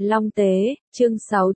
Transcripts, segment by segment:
Long Tế, chương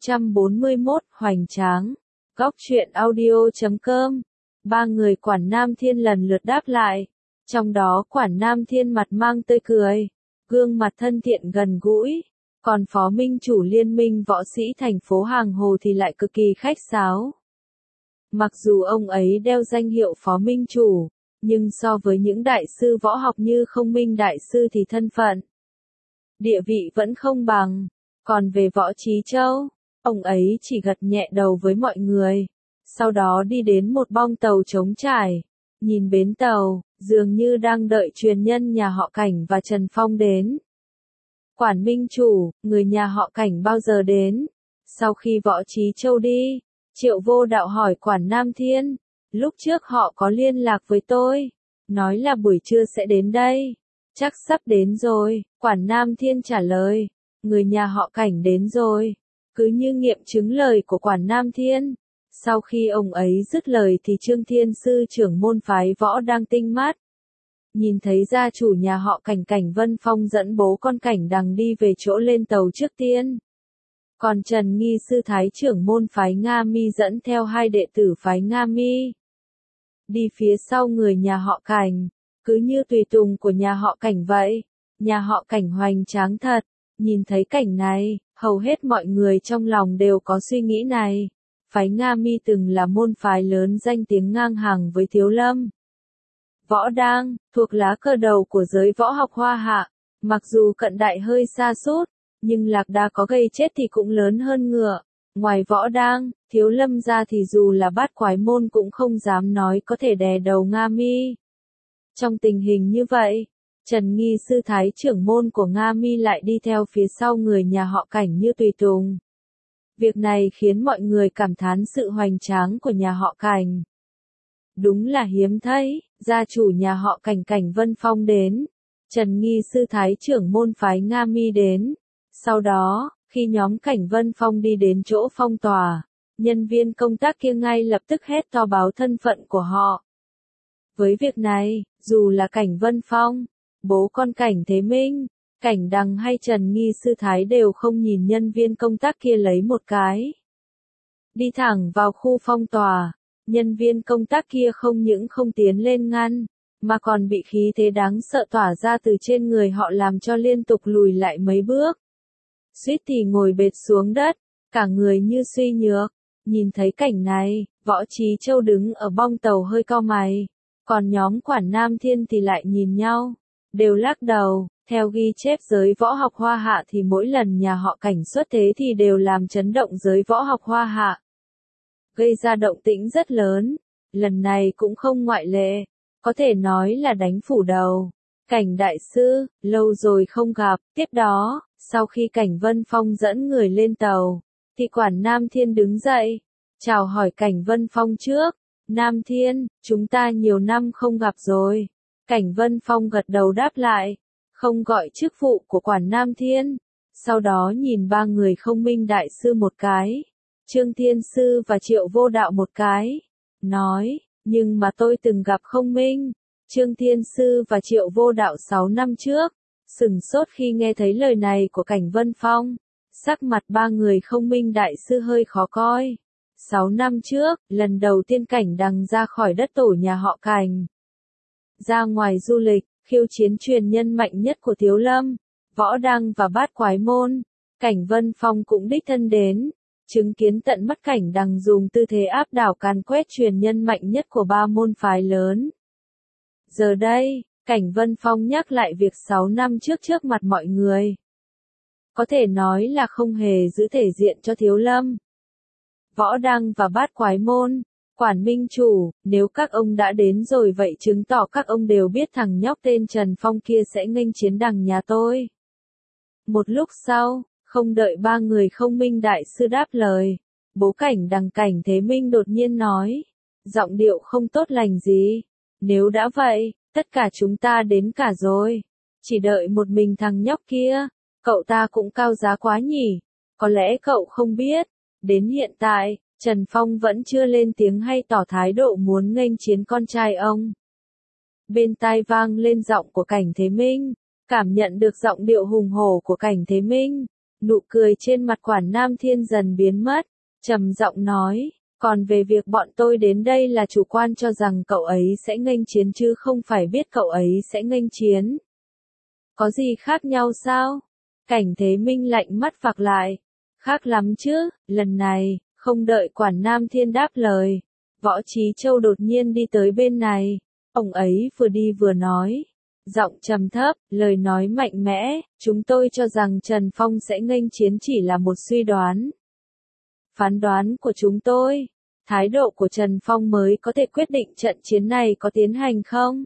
641, hoành tráng. Góc truyện audio.com. Ba người Quản Nam Thiên lần lượt đáp lại. Trong đó Quản Nam Thiên mặt mang tươi cười, gương mặt thân thiện gần gũi. Còn Phó Minh chủ Liên minh võ sĩ thành phố Hàng Hồ thì lại cực kỳ khách sáo. Mặc dù ông ấy đeo danh hiệu Phó Minh chủ, nhưng so với những đại sư võ học như Không Minh đại sư thì thân phận, địa vị vẫn không bằng. Còn về Võ Trí Châu, ông ấy chỉ gật nhẹ đầu với mọi người, sau đó đi đến một bong tàu trống trải, nhìn bến tàu, dường như đang đợi truyền nhân nhà họ Cảnh và Trần Phong đến. Quản Minh chủ, người nhà họ Cảnh bao giờ đến? Sau khi Võ Trí Châu đi, Triệu Vô Đạo hỏi Quản Nam Thiên, lúc trước họ có liên lạc với tôi, nói là buổi trưa sẽ đến đây. Chắc sắp đến rồi, Quản Nam Thiên trả lời, người nhà họ Cảnh đến rồi. Cứ như nghiệm chứng lời của Quản Nam Thiên. Sau khi ông ấy dứt lời thì Trương Thiên Sư trưởng môn phái võ đang tinh mắt, nhìn thấy gia chủ nhà họ Cảnh Cảnh Vân Phong dẫn bố con Cảnh Đằng đi về chỗ lên tàu trước tiên. Còn Trần Nghi Sư Thái trưởng môn phái Nga Mi dẫn theo hai đệ tử phái Nga Mi, đi phía sau người nhà họ Cảnh, cứ như tùy tùng của nhà họ Cảnh vậy. Nhà họ Cảnh hoành tráng thật. Nhìn thấy cảnh này, hầu hết mọi người trong lòng đều có suy nghĩ này. Phái Nga Mi từng là môn phái lớn danh tiếng ngang hàng với Thiếu Lâm, Võ Đang, thuộc lá cờ đầu của giới võ học Hoa Hạ. Mặc dù cận đại hơi sa sút, nhưng lạc đà có gây chết thì cũng lớn hơn ngựa. Ngoài Võ Đang, Thiếu Lâm ra thì dù là bát quái môn cũng không dám nói có thể đè đầu Nga Mi. Trong tình hình như vậy, Trần Nghi Sư Thái trưởng môn của Nga Mi lại đi theo phía sau người nhà họ Cảnh như tùy tùng. Việc này khiến mọi người cảm thán sự hoành tráng của nhà họ Cảnh. Đúng là hiếm thấy, gia chủ nhà họ Cảnh Cảnh Vân Phong đến, Trần Nghi Sư Thái trưởng môn phái Nga Mi đến. Sau đó, khi nhóm Cảnh Vân Phong đi đến chỗ phong tỏa, nhân viên công tác kia ngay lập tức hét to báo thân phận của họ. Với việc này, dù là Cảnh Vân Phong, bố con Cảnh Thế Minh, Cảnh Đằng hay Trần Nghi Sư Thái đều không nhìn nhân viên công tác kia lấy một cái. Đi thẳng vào khu phong tỏa, nhân viên công tác kia không những không tiến lên ngăn, mà còn bị khí thế đáng sợ tỏa ra từ trên người họ làm cho liên tục lùi lại mấy bước. Suýt thì ngồi bệt xuống đất, cả người như suy nhược. Nhìn thấy cảnh này, Võ Trí Châu đứng ở bong tàu hơi cau mày, còn nhóm Quản Nam Thiên thì lại nhìn nhau, đều lắc đầu. Theo ghi chép giới võ học Hoa Hạ thì mỗi lần nhà họ Cảnh xuất thế thì đều làm chấn động giới võ học Hoa Hạ, gây ra động tĩnh rất lớn. Lần này cũng không ngoại lệ, có thể nói là đánh phủ đầu. Cảnh đại sư, lâu rồi không gặp. Tiếp đó, sau khi Cảnh Vân Phong dẫn người lên tàu, thì Quản Nam Thiên đứng dậy, chào hỏi Cảnh Vân Phong trước. Nam Thiên, chúng ta nhiều năm không gặp rồi. Cảnh Vân Phong gật đầu đáp lại, không gọi chức vụ của Quản Nam Thiên. Sau đó nhìn ba người Không Minh đại sư một cái, Trương Thiên Sư và Triệu Vô Đạo một cái, nói, nhưng mà tôi từng gặp Không Minh, Trương Thiên Sư và Triệu Vô Đạo 6 năm trước. Sửng sốt khi nghe thấy lời này của Cảnh Vân Phong, sắc mặt ba người Không Minh đại sư hơi khó coi. 6 năm trước, lần đầu tiên Cảnh Đằng ra khỏi đất tổ nhà họ Cảnh, ra ngoài du lịch, khiêu chiến truyền nhân mạnh nhất của Thiếu Lâm, Võ Đăng và bát quái môn, Cảnh Vân Phong cũng đích thân đến, chứng kiến tận mắt Cảnh Đằng dùng tư thế áp đảo càn quét truyền nhân mạnh nhất của ba môn phái lớn. Giờ đây, Cảnh Vân Phong nhắc lại việc 6 năm trước mặt mọi người, có thể nói là không hề giữ thể diện cho Thiếu Lâm, Võ Đăng và bát quái môn. Quản Minh chủ, nếu các ông đã đến rồi vậy chứng tỏ các ông đều biết thằng nhóc tên Trần Phong kia sẽ nghênh chiến Đằng nhà tôi. Một lúc sau, không đợi ba người Không Minh đại sư đáp lời, bố Cảnh Đằng Cảnh Thế Minh đột nhiên nói, giọng điệu không tốt lành gì. Nếu đã vậy, tất cả chúng ta đến cả rồi. Chỉ đợi một mình thằng nhóc kia, cậu ta cũng cao giá quá nhỉ. Có lẽ cậu không biết, đến hiện tại, Trần Phong vẫn chưa lên tiếng hay tỏ thái độ muốn nghênh chiến con trai ông. Bên tai vang lên giọng của Cảnh Thế Minh, cảm nhận được giọng điệu hùng hổ của Cảnh Thế Minh, Nụ cười trên mặt Quản Nam Thiên dần biến mất, trầm giọng nói, còn về việc bọn tôi đến đây là chủ quan cho rằng cậu ấy sẽ nghênh chiến chứ không phải biết cậu ấy sẽ nghênh chiến. Có gì khác nhau sao? Cảnh Thế Minh lạnh mắt vạc lại. Khác lắm chứ, lần này, không đợi Quản Nam Thiên đáp lời. Võ Trí Châu đột nhiên đi tới bên này. Ông ấy vừa đi vừa nói. Giọng trầm thấp, lời nói mạnh mẽ, chúng tôi cho rằng Trần Phong sẽ nghênh chiến chỉ là một suy đoán. Phán đoán của chúng tôi, thái độ của Trần Phong mới có thể quyết định trận chiến này có tiến hành không?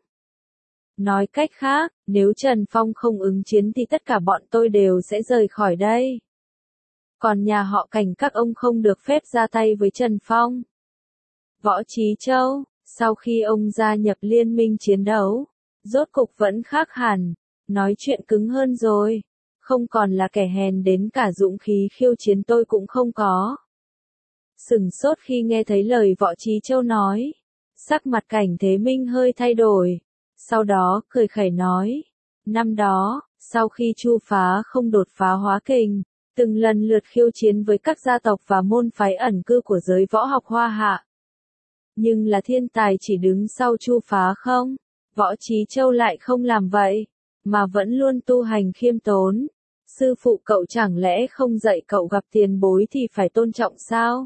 Nói cách khác, nếu Trần Phong không ứng chiến thì tất cả bọn tôi đều sẽ rời khỏi đây. Còn nhà họ Cảnh các ông không được phép ra tay với Trần Phong. Võ Trí Châu, sau khi ông gia nhập liên minh chiến đấu, rốt cục vẫn khác hẳn, nói chuyện cứng hơn rồi, không còn là kẻ hèn đến cả dũng khí khiêu chiến tôi cũng không có. Sửng sốt khi nghe thấy lời Võ Trí Châu nói, sắc mặt Cảnh Thế Minh hơi thay đổi, sau đó cười khẩy nói, năm đó, sau khi Chu Phá không đột phá hóa kình, từng lần lượt khiêu chiến với các gia tộc và môn phái ẩn cư của giới võ học Hoa Hạ. Nhưng là thiên tài chỉ đứng sau Chu Phá không? Võ Trí Châu lại không làm vậy, mà vẫn luôn tu hành khiêm tốn. Sư phụ cậu chẳng lẽ không dạy cậu gặp tiền bối thì phải tôn trọng sao?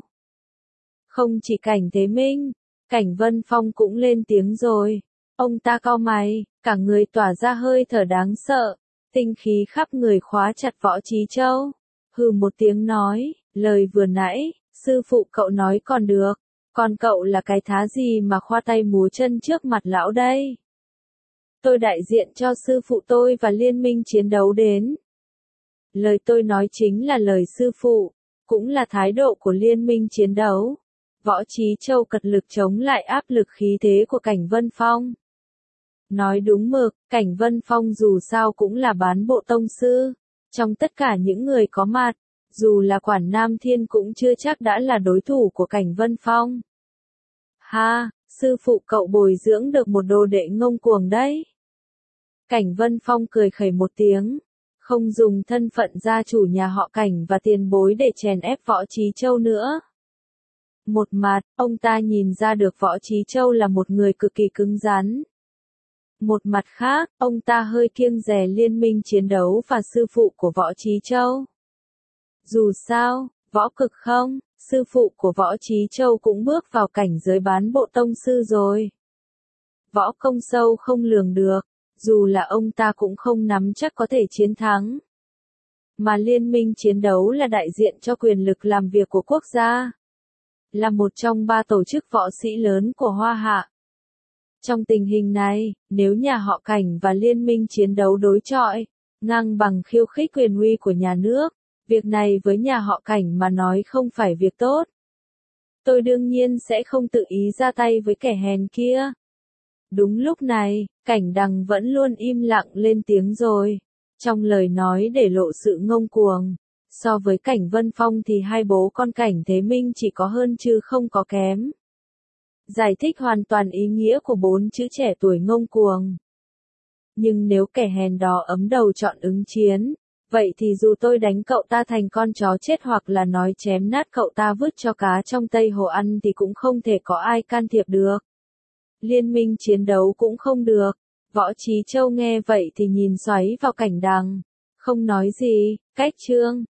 Không chỉ Cảnh Thế Minh, Cảnh Vân Phong cũng lên tiếng rồi. Ông ta cau mày, cả người tỏa ra hơi thở đáng sợ, tinh khí khắp người khóa chặt Võ Trí Châu. Hừ một tiếng nói, lời vừa nãy, sư phụ cậu nói còn được, còn cậu là cái thá gì mà khoa tay múa chân trước mặt lão đây? Tôi đại diện cho sư phụ tôi và liên minh chiến đấu đến. Lời tôi nói chính là lời sư phụ, cũng là thái độ của liên minh chiến đấu. Võ Trí Châu cật lực chống lại áp lực khí thế của Cảnh Vân Phong. Nói đúng mực, Cảnh Vân Phong dù sao cũng là bán bộ tông sư. Trong tất cả những người có mặt, dù là Quản Nam Thiên cũng chưa chắc đã là đối thủ của Cảnh Vân Phong. Ha, sư phụ cậu bồi dưỡng được một đồ đệ ngông cuồng đấy. Cảnh Vân Phong cười khẩy một tiếng, không dùng thân phận gia chủ nhà họ Cảnh và tiền bối để chèn ép Võ Trí Châu nữa. Một mặt, ông ta nhìn ra được Võ Trí Châu là một người cực kỳ cứng rắn. Một mặt khác, ông ta hơi kiêng dè liên minh chiến đấu và sư phụ của Võ Trí Châu. Dù sao, võ cực không, sư phụ của Võ Trí Châu cũng bước vào cảnh giới bán bộ tông sư rồi. Võ công sâu không lường được, dù là ông ta cũng không nắm chắc có thể chiến thắng. Mà liên minh chiến đấu là đại diện cho quyền lực làm việc của quốc gia. Là một trong 3 tổ chức võ sĩ lớn của Hoa Hạ. Trong tình hình này, nếu nhà họ Cảnh và liên minh chiến đấu đối chọi, ngang bằng khiêu khích quyền uy của nhà nước, việc này với nhà họ Cảnh mà nói không phải việc tốt. Tôi đương nhiên sẽ không tự ý ra tay với kẻ hèn kia. Đúng lúc này, Cảnh Đằng vẫn luôn im lặng lên tiếng rồi, trong lời nói để lộ sự ngông cuồng. So với Cảnh Vân Phong thì hai bố con Cảnh Thế Minh chỉ có hơn chứ không có kém. Giải thích hoàn toàn ý nghĩa của 4 chữ trẻ tuổi ngông cuồng. Nhưng nếu kẻ hèn đó ấm đầu chọn ứng chiến, vậy thì dù tôi đánh cậu ta thành con chó chết hoặc là nói chém nát cậu ta vứt cho cá trong Tây Hồ ăn thì cũng không thể có ai can thiệp được. Liên minh chiến đấu cũng không được. Võ Trí Châu nghe vậy thì nhìn xoáy vào Cảnh Đằng, không nói gì. Cách chương